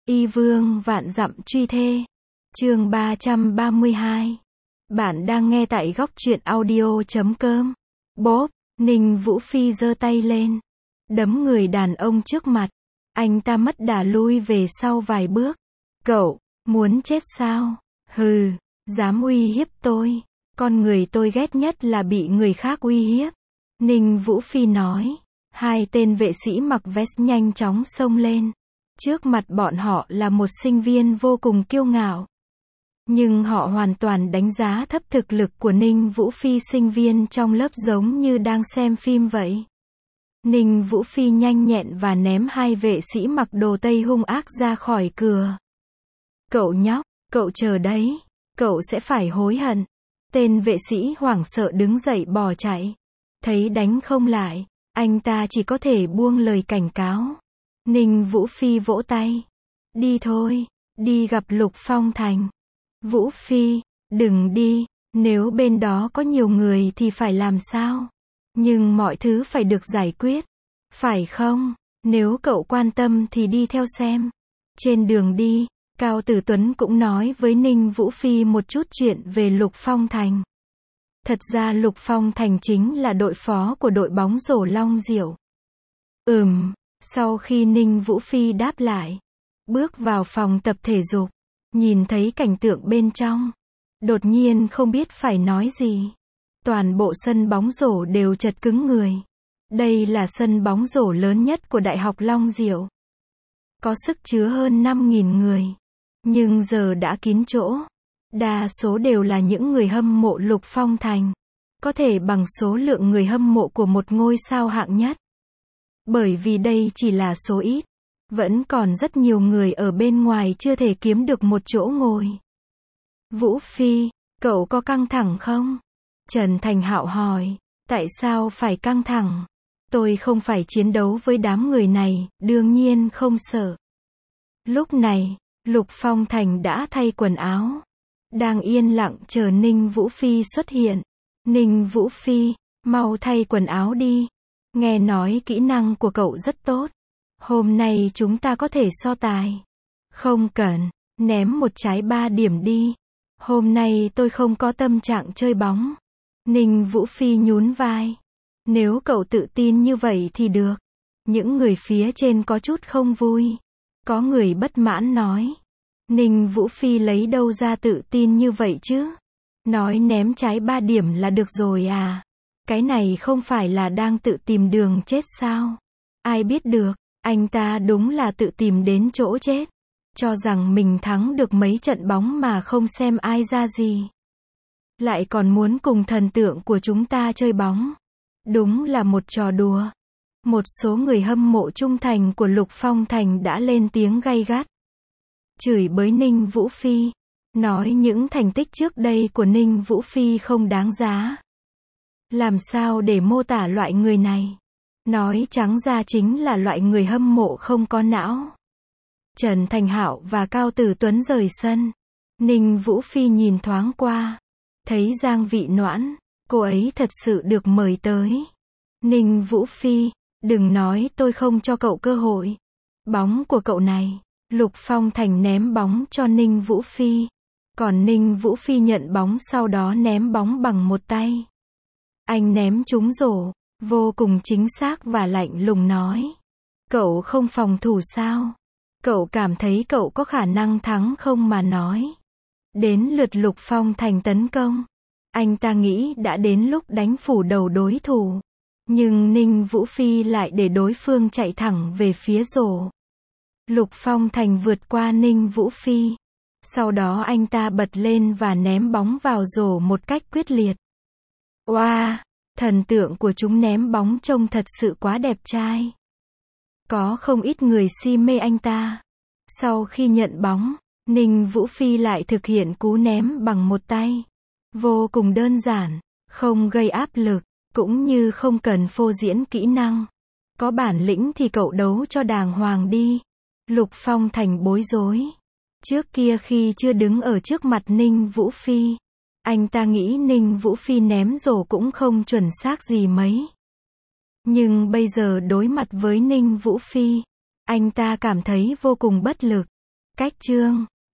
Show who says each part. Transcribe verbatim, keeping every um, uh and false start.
Speaker 1: Y vương vạn dặm truy thê. Chương ba trăm ba mươi hai. Bạn đang nghe tại góc truyện audio chấm com. Bốp, Ninh Vũ Phi giơ tay lên, đấm người đàn ông trước mặt. Anh ta mất đà lui về sau vài bước. Cậu, muốn chết sao? Hừ, dám uy hiếp tôi. Con người tôi ghét nhất là bị người khác uy hiếp. Ninh Vũ Phi nói. Hai tên vệ sĩ mặc vest nhanh chóng xông lên. Trước mặt bọn họ là một sinh viên vô cùng kiêu ngạo. Nhưng họ hoàn toàn đánh giá thấp thực lực của Ninh Vũ Phi. Sinh viên trong lớp giống như đang xem phim vậy. Ninh Vũ Phi nhanh nhẹn và ném hai vệ sĩ mặc đồ tây hung ác ra khỏi cửa. Cậu nhóc, cậu chờ đấy, cậu sẽ phải hối hận. Tên vệ sĩ hoảng sợ đứng dậy bỏ chạy. Thấy đánh không lại, anh ta chỉ có thể buông lời cảnh cáo. Ninh Vũ Phi vỗ tay. Đi thôi, đi gặp Lục Phong Thành. Vũ Phi, đừng đi, nếu bên đó có nhiều người thì phải làm sao? Nhưng mọi thứ phải được giải quyết, phải không? Nếu cậu quan tâm thì đi theo xem. Trên đường đi, Cao Tử Tuấn cũng nói với Ninh Vũ Phi một chút chuyện về Lục Phong Thành. Thật ra Lục Phong Thành chính là đội phó của đội bóng rổ Long Diệu. Ừm, sau khi Ninh Vũ Phi đáp lại, bước vào phòng tập thể dục, nhìn thấy cảnh tượng bên trong, đột nhiên không biết phải nói gì. Toàn bộ sân bóng rổ đều chật cứng người. Đây là sân bóng rổ lớn nhất của Đại học Long Diệu. Có sức chứa hơn năm nghìn người. Nhưng giờ đã kín chỗ. Đa số đều là những người hâm mộ Lục Phong Thành. Có thể bằng số lượng người hâm mộ của một ngôi sao hạng nhất. Bởi vì đây chỉ là số ít. Vẫn còn rất nhiều người ở bên ngoài chưa thể kiếm được một chỗ ngồi. Vũ Phi, cậu có căng thẳng không? Trần Thành Hạo hỏi. Tại sao phải căng thẳng? Tôi không phải chiến đấu với đám người này, đương nhiên không sợ. Lúc này, Lục Phong Thành đã thay quần áo. Đang yên lặng chờ Ninh Vũ Phi xuất hiện. Ninh Vũ Phi, mau thay quần áo đi. Nghe nói kỹ năng của cậu rất tốt. Hôm nay chúng ta có thể so tài. Không cần, ném một trái ba điểm đi. Hôm nay tôi không có tâm trạng chơi bóng. Ninh Vũ Phi nhún vai. Nếu cậu tự tin như vậy thì được. Những người phía trên có chút không vui. Có người bất mãn nói. Ninh Vũ Phi lấy đâu ra tự tin như vậy chứ? Nói ném trái ba điểm là được rồi à? Cái này không phải là đang tự tìm đường chết sao? Ai biết được, anh ta đúng là tự tìm đến chỗ chết. Cho rằng mình thắng được mấy trận bóng mà không xem ai ra gì. Lại còn muốn cùng thần tượng của chúng ta chơi bóng. Đúng là một trò đùa. Một số người hâm mộ trung thành của Lục Phong Thành đã lên tiếng gay gắt. Chửi bới Ninh Vũ Phi. Nói những thành tích trước đây của Ninh Vũ Phi không đáng giá. Làm sao để mô tả loại người này? Nói trắng ra chính là loại người hâm mộ không có não. Trần Thành Hạo và Cao Tử Tuấn rời sân. Ninh Vũ Phi nhìn thoáng qua. Thấy Giang Vị Noãn. Cô ấy thật sự được mời tới. Ninh Vũ Phi, đừng nói tôi không cho cậu cơ hội. Bóng của cậu này. Lục Phong Thành ném bóng cho Ninh Vũ Phi. Còn Ninh Vũ Phi nhận bóng sau đó ném bóng bằng một tay. Anh ném trúng rổ, vô cùng chính xác và lạnh lùng nói. Cậu không phòng thủ sao? Cậu cảm thấy cậu có khả năng thắng không mà nói. Đến lượt Lục Phong Thành tấn công. Anh ta nghĩ đã đến lúc đánh phủ đầu đối thủ. Nhưng Ninh Vũ Phi lại để đối phương chạy thẳng về phía rổ. Lục Phong Thành vượt qua Ninh Vũ Phi. Sau đó anh ta bật lên và ném bóng vào rổ một cách quyết liệt. Wow, thần tượng của chúng ném bóng trông thật sự quá đẹp trai. Có không ít người si mê anh ta. Sau khi nhận bóng, Ninh Vũ Phi lại thực hiện cú ném bằng một tay. Vô cùng đơn giản, không gây áp lực, cũng như không cần phô diễn kỹ năng. Có bản lĩnh thì cậu đấu cho đàng hoàng đi. Lục Phong Thành bối rối. Trước kia khi chưa đứng ở trước mặt Ninh Vũ Phi, anh ta nghĩ Ninh Vũ Phi ném rổ cũng không chuẩn xác gì mấy. Nhưng bây giờ đối mặt với Ninh Vũ Phi, anh ta cảm thấy vô cùng bất lực. Cách chương